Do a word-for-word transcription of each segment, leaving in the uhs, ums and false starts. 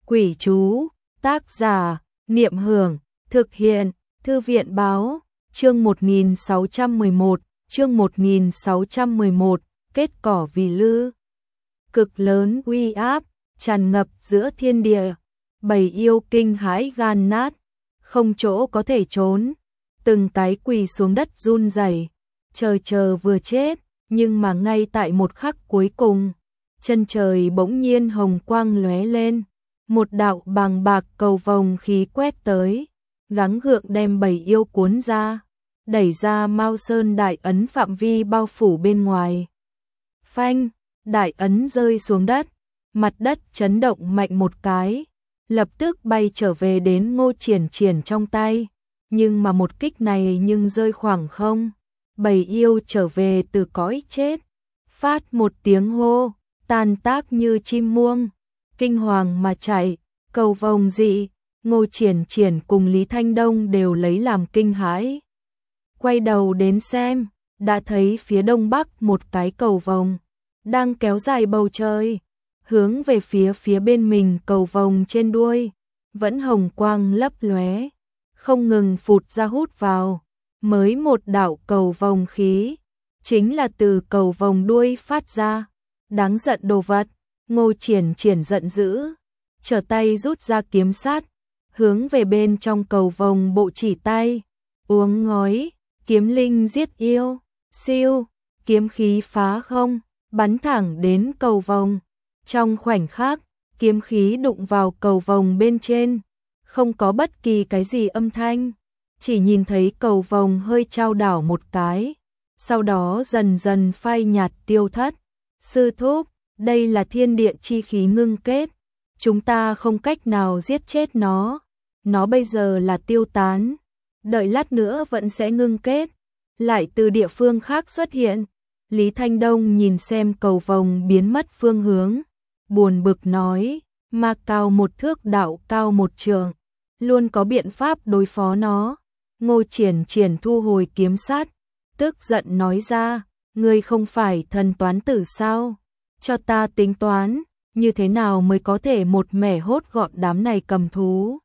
Quỷ chú, tác giả, Niệm Hưởng, thực hiện, Thư viện báo, chương một nghìn sáu trăm mười một, chương một nghìn sáu trăm mười một, kết cỏ vì lư. Cực lớn uy áp, tràn ngập giữa thiên địa, bầy yêu kinh hãi gan nát, không chỗ có thể trốn, từng cái quỳ xuống đất run rẩy, chờ chờ vừa chết, nhưng mà ngay tại một khắc cuối cùng, chân trời bỗng nhiên hồng quang lóe lên, một đạo bàng bạc cầu vồng khí quét tới, gắng gượng đem bầy yêu cuốn ra, đẩy ra Mao Sơn đại ấn phạm vi bao phủ bên ngoài. Phanh, đại ấn rơi xuống đất, mặt đất chấn động mạnh một cái, lập tức bay trở về đến Ngô Triển Triển trong tay, nhưng mà một kích này nhưng rơi khoảng không, bầy yêu trở về từ cõi chết, phát một tiếng hô, tan tác như chim muông, kinh hoàng mà chạy, cầu vồng dị, Ngô Triển Triển cùng Lý Thanh Đông đều lấy làm kinh hãi. Quay đầu đến xem, đã thấy phía đông bắc một cái cầu vồng, đang kéo dài bầu trời, hướng về phía phía bên mình cầu vồng trên đuôi, vẫn hồng quang lấp lóe, không ngừng phụt ra hút vào, mới một đạo cầu vồng khí, chính là từ cầu vồng đuôi phát ra, đáng giận đồ vật, Ngô Triển Triển giận dữ, trở tay rút ra kiếm sắt, hướng về bên trong cầu vồng bộ chỉ tay, uống ngói, kiếm linh giết yêu, siêu, kiếm khí phá không, bắn thẳng đến cầu vồng. Trong khoảnh khắc, kiếm khí đụng vào cầu vồng bên trên, không có bất kỳ cái gì âm thanh, chỉ nhìn thấy cầu vồng hơi chao đảo một cái, sau đó dần dần phai nhạt tiêu thất. Sư thúc, đây là thiên địa chi khí ngưng kết, chúng ta không cách nào giết chết nó, nó bây giờ là tiêu tán, đợi lát nữa vẫn sẽ ngưng kết, lại từ địa phương khác xuất hiện. Lý Thanh Đông nhìn xem cầu vồng biến mất phương hướng, buồn bực nói, ma cao một thước đạo cao một trường, luôn có biện pháp đối phó nó. Ngô Triển Triển thu hồi kiếm sắt, tức giận nói ra, ngươi không phải thần toán tử sao? Cho ta tính toán, như thế nào mới có thể một mẻ hốt gọn đám này cầm thú?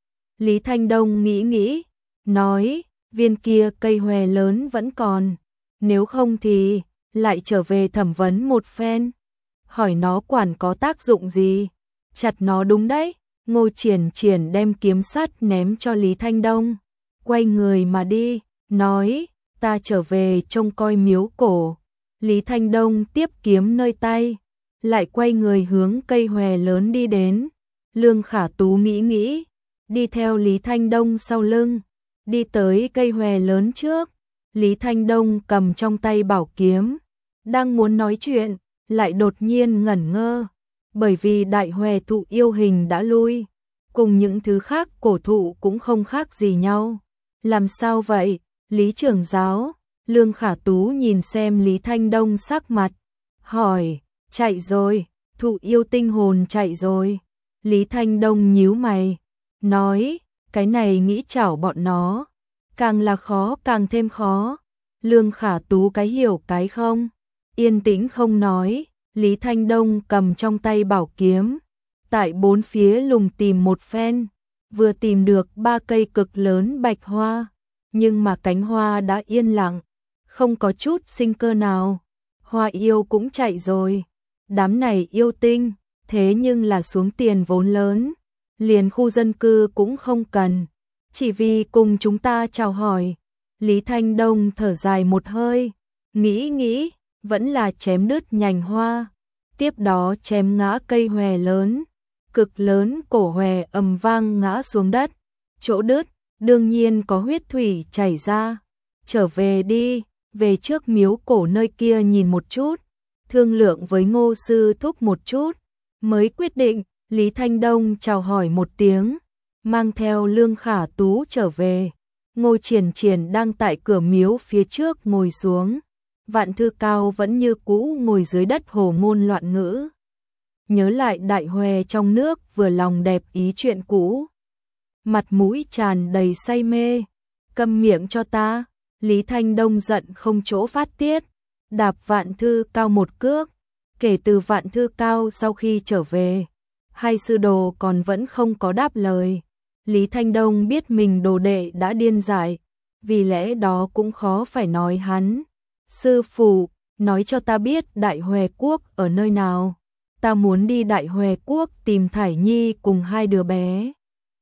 Lý Thanh Đông nghĩ nghĩ, nói, viên kia cây hòe lớn vẫn còn, nếu không thì lại trở về thẩm vấn một phen, hỏi nó quản có tác dụng gì, chặt nó đúng đấy. Ngô Triển Triển đem kiếm sắt ném cho Lý Thanh Đông, quay người mà đi, nói, ta trở về trông coi miếu cổ. Lý Thanh Đông tiếp kiếm nơi tay, lại quay người hướng cây hòe lớn đi đến. Lương Khả Tú nghĩ nghĩ, đi theo Lý Thanh Đông sau lưng, đi tới cây hòe lớn trước. Lý Thanh Đông cầm trong tay bảo kiếm, đang muốn nói chuyện, lại đột nhiên ngẩn ngơ, bởi vì đại hòe thụ yêu hình đã lui, cùng những thứ khác cổ thụ cũng không khác gì nhau. Làm sao vậy, Lý trưởng giáo? Lương Khả Tú nhìn xem Lý Thanh Đông sắc mặt, hỏi, chạy rồi, thụ yêu tinh hồn chạy rồi. Lý Thanh Đông nhíu mày, nói, cái này nghĩ chảo bọn nó, càng là khó càng thêm khó. Lương Khả Tú cái hiểu cái không, yên tĩnh không nói. Lý Thanh Đông cầm trong tay bảo kiếm, tại bốn phía lùng tìm một phen, vừa tìm được ba cây cực lớn bạch hoa, nhưng mà cánh hoa đã yên lặng, không có chút sinh cơ nào. Hoa yêu cũng chạy rồi, đám này yêu tinh, thế nhưng là xuống tiền vốn lớn, liền khu dân cư cũng không cần, chỉ vì cùng chúng ta chào hỏi. Lý Thanh Đông thở dài một hơi, nghĩ nghĩ, vẫn là chém đứt nhành hoa, tiếp đó chém ngã cây hòe lớn, cực lớn cổ hòe ầm vang ngã xuống đất, chỗ đứt, đương nhiên có huyết thủy chảy ra. Trở về đi, về trước miếu cổ nơi kia nhìn một chút, thương lượng với Ngô sư thúc một chút, mới quyết định. Lý Thanh Đông chào hỏi một tiếng, mang theo Lương Khả Tú trở về. Ngô Triển Triển đang tại cửa miếu phía trước ngồi xuống, Vạn Thư Cao vẫn như cũ ngồi dưới đất hồ ngôn loạn ngữ. Nhớ lại đại hòe trong nước vừa lòng đẹp ý chuyện cũ, mặt mũi tràn đầy say mê. Câm miệng cho ta. Lý Thanh Đông giận không chỗ phát tiết, đạp Vạn Thư Cao một cước. Kể từ Vạn Thư Cao sau khi trở về, hai sư đồ còn vẫn không có đáp lời. Lý Thanh Đông biết mình đồ đệ đã điên dại, vì lẽ đó cũng khó phải nói hắn. Sư phụ, nói cho ta biết Đại Huệ Quốc ở nơi nào. Ta muốn đi Đại Huệ Quốc tìm Thải Nhi cùng hai đứa bé.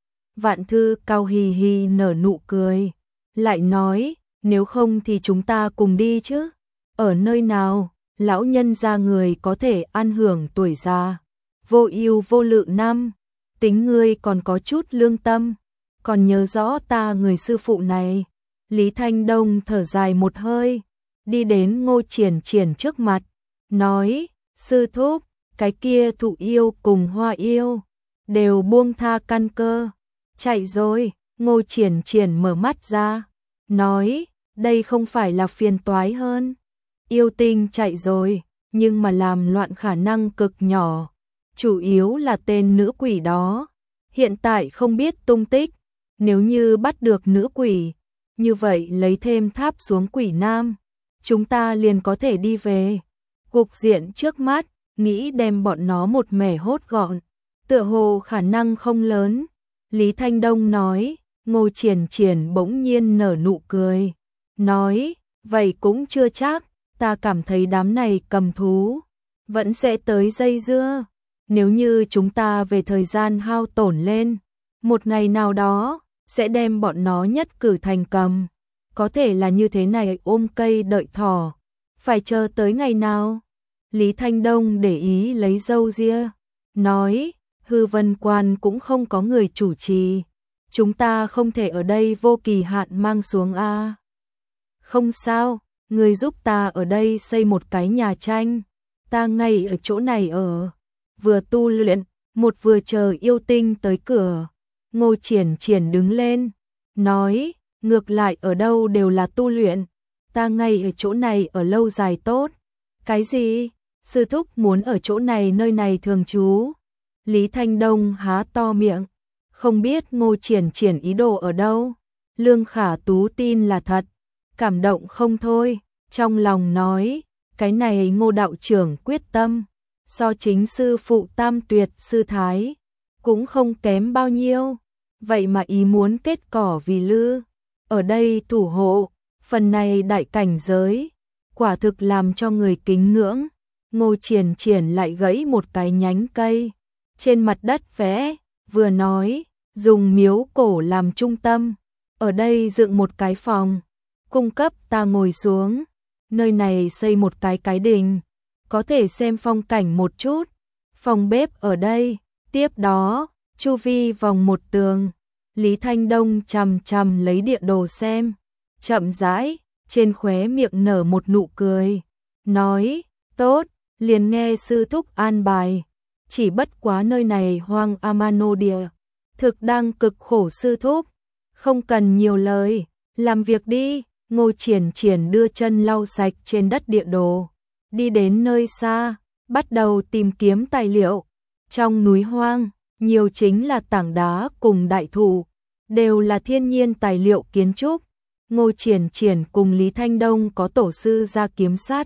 Vạn Thư Cao hì hì nở nụ cười, lại nói, nếu không thì chúng ta cùng đi chứ. Ở nơi nào, lão nhân gia người có thể ăn hưởng tuổi già, vô ưu vô lự năm, tính ngươi còn có chút lương tâm, còn nhớ rõ ta người sư phụ này. Lý Thanh Đông thở dài một hơi, đi đến Ngô Triển Triển trước mặt, nói, sư thúc, cái kia Thụ Yêu cùng Hoa Yêu đều buông tha căn cơ, chạy rồi. Ngô Triển Triển mở mắt ra, nói, đây không phải là phiền toái hơn. Yêu tinh chạy rồi, nhưng mà làm loạn khả năng cực nhỏ, chủ yếu là tên nữ quỷ đó hiện tại không biết tung tích. Nếu như bắt được nữ quỷ, như vậy lấy thêm tháp xuống quỷ nam, chúng ta liền có thể đi về. Cục diện trước mắt, nghĩ đem bọn nó một mẻ hốt gọn, tựa hồ khả năng không lớn. Lý Thanh Đông nói. Ngô Triển Triển bỗng nhiên nở nụ cười, nói, vậy cũng chưa chắc, ta cảm thấy đám này cầm thú vẫn sẽ tới dây dưa. Nếu như chúng ta về thời gian hao tổn lên, một ngày nào đó sẽ đem bọn nó nhất cử thành cầm. Có thể là như thế này, ôm cây đợi thỏ, phải chờ tới ngày nào? Lý Thanh Đông để ý lấy râu ria, nói, Hư Vân Quan cũng không có người chủ trì, chúng ta không thể ở đây vô kỳ hạn mang xuống a. À. Không sao, người giúp ta ở đây xây một cái nhà tranh, ta ngay ở chỗ này ở, vừa tu luyện, một vừa chờ yêu tinh tới cửa. Ngô Triển Triển đứng lên, nói, ngược lại ở đâu đều là tu luyện, ta ngay ở chỗ này ở lâu dài tốt. Cái gì? Sư thúc muốn ở chỗ này nơi này thường trú? Lý Thanh Đông há to miệng, không biết Ngô Triển Triển ý đồ ở đâu. Lương Khả Tú tin là thật, cảm động không thôi, trong lòng nói, cái này Ngô đạo trưởng quyết tâm, so chính sư phụ Tam Tuyệt sư thái cũng không kém bao nhiêu, vậy mà ý muốn kết cỏ vì lư, ở đây thủ hộ, phần này đại cảnh giới, quả thực làm cho người kính ngưỡng. Ngô Triển Triển lại gãy một cái nhánh cây, trên mặt đất vẽ, vừa nói, dùng miếu cổ làm trung tâm, ở đây dựng một cái phòng, cung cấp ta ngồi xuống, nơi này xây một cái cái đình, có thể xem phong cảnh một chút, phòng bếp ở đây, tiếp đó, chu vi vòng một tường. Lý Thanh Đông chằm chằm lấy địa đồ xem, chậm rãi, trên khóe miệng nở một nụ cười, nói, tốt, liền nghe sư thúc an bài, chỉ bất quá nơi này hoang Amano địa, thực đang cực khổ sư thúc, không cần nhiều lời, làm việc đi. Ngô Triển Triển đưa chân lau sạch trên đất địa đồ, đi đến nơi xa, bắt đầu tìm kiếm tài liệu. Trong núi hoang, nhiều chính là tảng đá cùng đại thụ, đều là thiên nhiên tài liệu kiến trúc. Ngô Triển Triển cùng Lý Thanh Đông có tổ sư gia kiếm sát,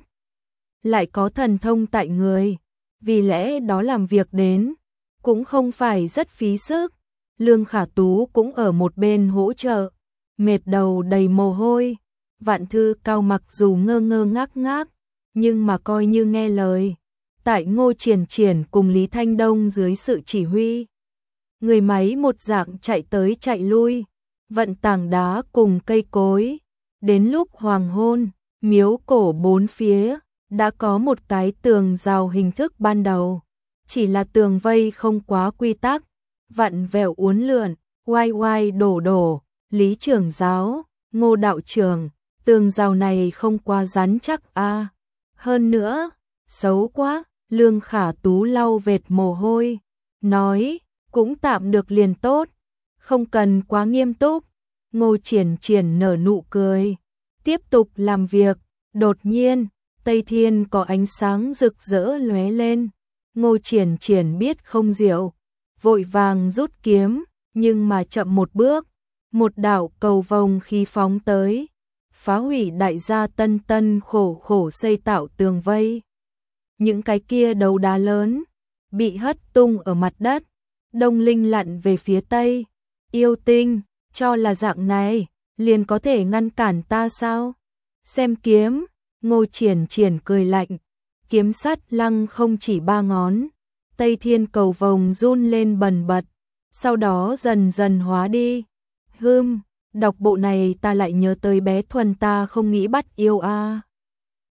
lại có thần thông tại người, vì lẽ đó làm việc đến cũng không phải rất phí sức. Lương Khả Tú cũng ở một bên hỗ trợ, mệt đầu đầy mồ hôi. Vạn Thư Cao mặc dù ngơ ngơ ngác ngác, nhưng mà coi như nghe lời. Tại Ngô Triển Triển cùng Lý Thanh Đông dưới sự chỉ huy, người máy một dạng chạy tới chạy lui, vận tảng đá cùng cây cối. Đến lúc hoàng hôn, miếu cổ bốn phía đã có một cái tường rào hình thức ban đầu, chỉ là tường vây không quá quy tắc, vặn vẹo uốn lượn, oai oai đổ đổ. Lý trưởng giáo, Ngô đạo trưởng, tường rào này không quá rắn chắc a. À. Hơn nữa, xấu quá. Lương Khả Tú lau vệt mồ hôi, nói, cũng tạm được liền tốt, không cần quá nghiêm túc. Ngô Triển Triển nở nụ cười, tiếp tục làm việc. Đột nhiên, Tây Thiên có ánh sáng rực rỡ lóe lên. Ngô Triển Triển biết không diệu, vội vàng rút kiếm, nhưng mà chậm một bước, một đạo cầu vồng khí phóng tới, phá hủy đại gia tân tân khổ khổ xây tạo tường vây. Những cái kia đấu đá lớn bị hất tung ở mặt đất. Đông Linh lặn về phía tây. Yêu tinh, cho là dạng này, liền có thể ngăn cản ta sao? Xem kiếm, Ngô Triển Triển cười lạnh. Kiếm sắt lăng không chỉ ba ngón. Tây Thiên cầu vồng run lên bần bật, sau đó dần dần hóa đi. Hừm, đọc bộ này ta lại nhớ tới bé Thuần ta không nghĩ bắt yêu a. À.